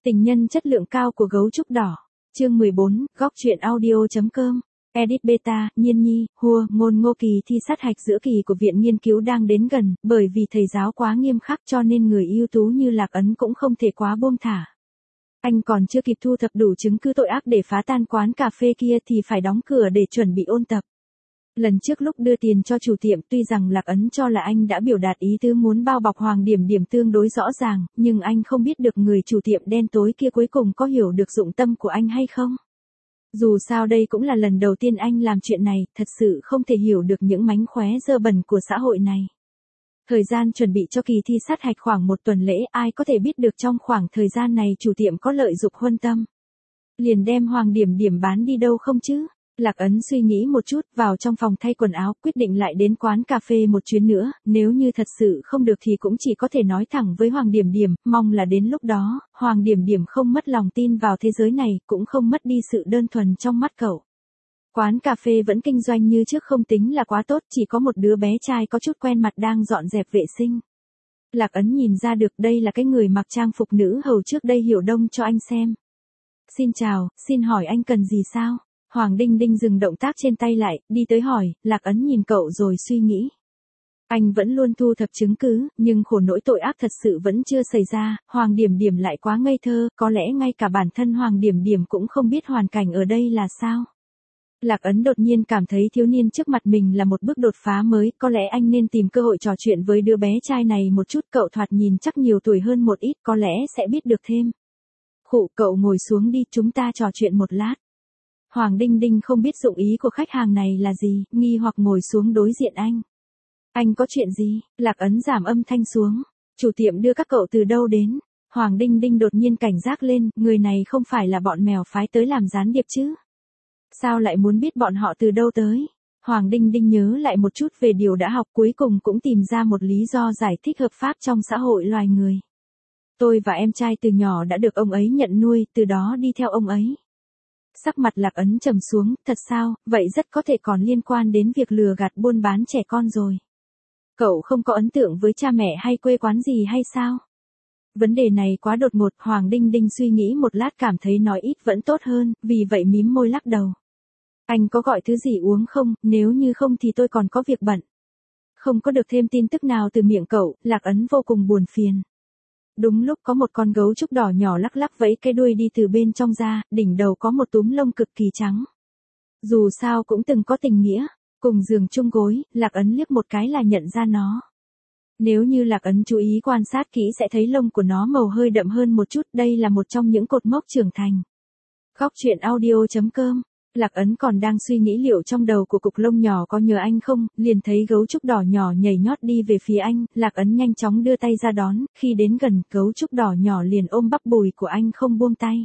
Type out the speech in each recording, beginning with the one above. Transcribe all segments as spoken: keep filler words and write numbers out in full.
Tình nhân chất lượng cao của gấu trúc đỏ. Chương mười bốn, góc truyện audio.com. Edit beta, Nhiên Nhi, Hua, Ngôn Ngô kỳ thi sát hạch giữa kỳ của viện nghiên cứu đang đến gần, bởi vì thầy giáo quá nghiêm khắc cho nên người ưu tú như Lạc Ấn cũng không thể quá buông thả. Anh còn chưa kịp thu thập đủ chứng cứ tội ác để phá tan quán cà phê kia thì phải đóng cửa để chuẩn bị ôn tập. Lần trước lúc đưa tiền cho chủ tiệm, tuy rằng Lạc Ấn cho là anh đã biểu đạt ý tứ muốn bao bọc Hoàng Điểm Điểm tương đối rõ ràng, nhưng anh không biết được người chủ tiệm đen tối kia cuối cùng có hiểu được dụng tâm của anh hay không. Dù sao đây cũng là lần đầu tiên anh làm chuyện này, thật sự không thể hiểu được những mánh khóe dơ bẩn của xã hội này. Thời gian chuẩn bị cho kỳ thi sát hạch khoảng một tuần lễ, ai có thể biết được trong khoảng thời gian này chủ tiệm có lợi dụng huân tâm. Liền đem Hoàng Điểm Điểm bán đi đâu không chứ? Lạc Ấn suy nghĩ một chút, vào trong phòng thay quần áo, quyết định lại đến quán cà phê một chuyến nữa, nếu như thật sự không được thì cũng chỉ có thể nói thẳng với Hoàng Điểm Điểm, mong là đến lúc đó, Hoàng Điểm Điểm không mất lòng tin vào thế giới này, cũng không mất đi sự đơn thuần trong mắt cậu. Quán cà phê vẫn kinh doanh như trước không tính là quá tốt, chỉ có một đứa bé trai có chút quen mặt đang dọn dẹp vệ sinh. Lạc Ấn nhìn ra được đây là cái người mặc trang phục nữ hầu trước đây Hiểu Đông cho anh xem. Xin chào, xin hỏi anh cần gì sao? Hoàng Đinh Đinh dừng động tác trên tay lại, đi tới hỏi, Lạc Ấn nhìn cậu rồi suy nghĩ. Anh vẫn luôn thu thập chứng cứ, nhưng khổ nỗi tội ác thật sự vẫn chưa xảy ra, Hoàng Điểm Điểm lại quá ngây thơ, có lẽ ngay cả bản thân Hoàng Điểm Điểm cũng không biết hoàn cảnh ở đây là sao. Lạc Ấn đột nhiên cảm thấy thiếu niên trước mặt mình là một bước đột phá mới, có lẽ anh nên tìm cơ hội trò chuyện với đứa bé trai này một chút, cậu thoạt nhìn chắc nhiều tuổi hơn một ít, có lẽ sẽ biết được thêm. Khụ, cậu ngồi xuống đi, chúng ta trò chuyện một lát. Hoàng Đinh Đinh không biết dụng ý của khách hàng này là gì, nghi hoặc ngồi xuống đối diện anh. Anh có chuyện gì? Lạc Ấn giảm âm thanh xuống. Chủ tiệm đưa các cậu từ đâu đến? Hoàng Đinh Đinh đột nhiên cảnh giác lên, người này không phải là bọn mèo phái tới làm gián điệp chứ? Sao lại muốn biết bọn họ từ đâu tới? Hoàng Đinh Đinh nhớ lại một chút về điều đã học, cuối cùng cũng tìm ra một lý do giải thích hợp pháp trong xã hội loài người. Tôi và em trai từ nhỏ đã được ông ấy nhận nuôi, từ đó đi theo ông ấy. Sắc mặt Lạc Ấn trầm xuống, thật sao, vậy rất có thể còn liên quan đến việc lừa gạt buôn bán trẻ con rồi. Cậu không có ấn tượng với cha mẹ hay quê quán gì hay sao? Vấn đề này quá đột ngột, Hoàng Đinh Đinh suy nghĩ một lát cảm thấy nói ít vẫn tốt hơn, vì vậy mím môi lắc đầu. Anh có gọi thứ gì uống không, nếu như không thì tôi còn có việc bận. Không có được thêm tin tức nào từ miệng cậu, Lạc Ấn vô cùng buồn phiền. Đúng lúc có một con gấu trúc đỏ nhỏ lắc lắc vẫy cái đuôi đi từ bên trong ra, đỉnh đầu có một túm lông cực kỳ trắng. Dù sao cũng từng có tình nghĩa, cùng giường chung gối, Lạc Ấn liếc một cái là nhận ra nó. Nếu như Lạc Ấn chú ý quan sát kỹ sẽ thấy lông của nó màu hơi đậm hơn một chút, đây là một trong những cột mốc trưởng thành. Góc truyện audio.com. Lạc Ấn còn đang suy nghĩ liệu trong đầu của cục lông nhỏ có nhớ anh không, liền thấy gấu trúc đỏ nhỏ nhảy nhót đi về phía anh, Lạc Ấn nhanh chóng đưa tay ra đón, khi đến gần, gấu trúc đỏ nhỏ liền ôm bắp đùi của anh không buông tay.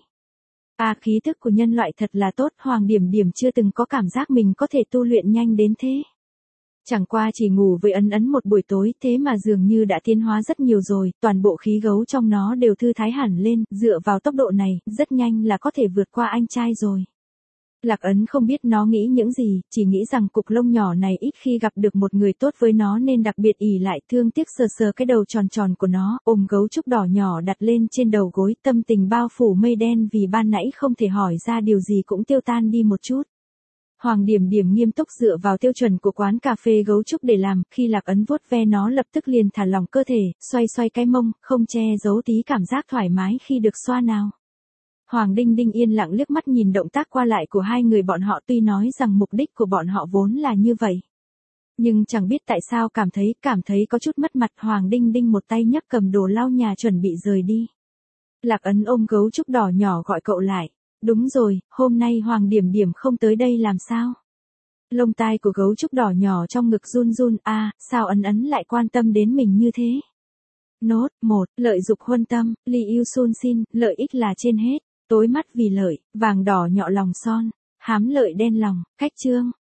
À, khí thức của nhân loại thật là tốt, Hoàng Điểm Điểm chưa từng có cảm giác mình có thể tu luyện nhanh đến thế. Chẳng qua chỉ ngủ với Ấn Ấn một buổi tối, thế mà dường như đã tiến hóa rất nhiều rồi, toàn bộ khí gấu trong nó đều thư thái hẳn lên, dựa vào tốc độ này, rất nhanh là có thể vượt qua anh trai rồi. Lạc Ấn không biết nó nghĩ những gì, chỉ nghĩ rằng cục lông nhỏ này ít khi gặp được một người tốt với nó nên đặc biệt ỉ lại, thương tiếc sờ sờ cái đầu tròn tròn của nó, ôm gấu trúc đỏ nhỏ đặt lên trên đầu gối, tâm tình bao phủ mây đen vì ban nãy không thể hỏi ra điều gì cũng tiêu tan đi một chút. Hoàng Điểm Điểm nghiêm túc dựa vào tiêu chuẩn của quán cà phê gấu trúc để làm, khi Lạc Ấn vuốt ve nó lập tức liền thả lỏng cơ thể, xoay xoay cái mông, không che giấu tí cảm giác thoải mái khi được xoa nào. Hoàng Đinh Đinh yên lặng liếc mắt nhìn động tác qua lại của hai người bọn họ, tuy nói rằng mục đích của bọn họ vốn là như vậy. Nhưng chẳng biết tại sao cảm thấy, cảm thấy có chút mất mặt, Hoàng Đinh Đinh một tay nhấc cầm đồ lau nhà chuẩn bị rời đi. Lạc Ấn ôm gấu trúc đỏ nhỏ gọi cậu lại. Đúng rồi, hôm nay Hoàng Điểm Điểm không tới đây làm sao? Lông tai của gấu trúc đỏ nhỏ trong ngực run run, a à, sao Ấn Ấn lại quan tâm đến mình như thế? Nốt, một, lợi dục huân tâm, Li yêu sun xin, lợi ích là trên hết. Tối mắt vì lợi, vàng đỏ nhọ lòng son, hám lợi đen lòng, cách chương.